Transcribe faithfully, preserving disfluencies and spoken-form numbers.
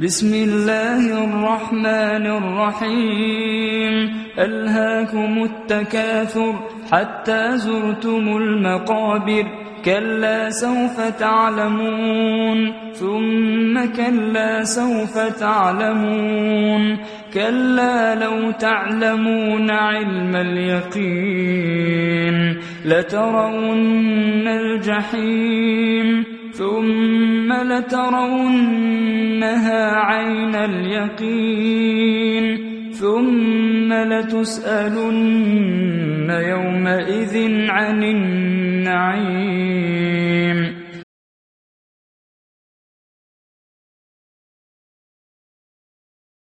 بسم الله الرحمن الرحيم ألهاكم التكاثر حتى زرتم المقابر كلا سوف تعلمون ثم كلا سوف تعلمون كلا لو تعلمون علم اليقين لترون الجحيم ثم لترونها عين اليقين ثم لتسألن يومئذ عن النعيم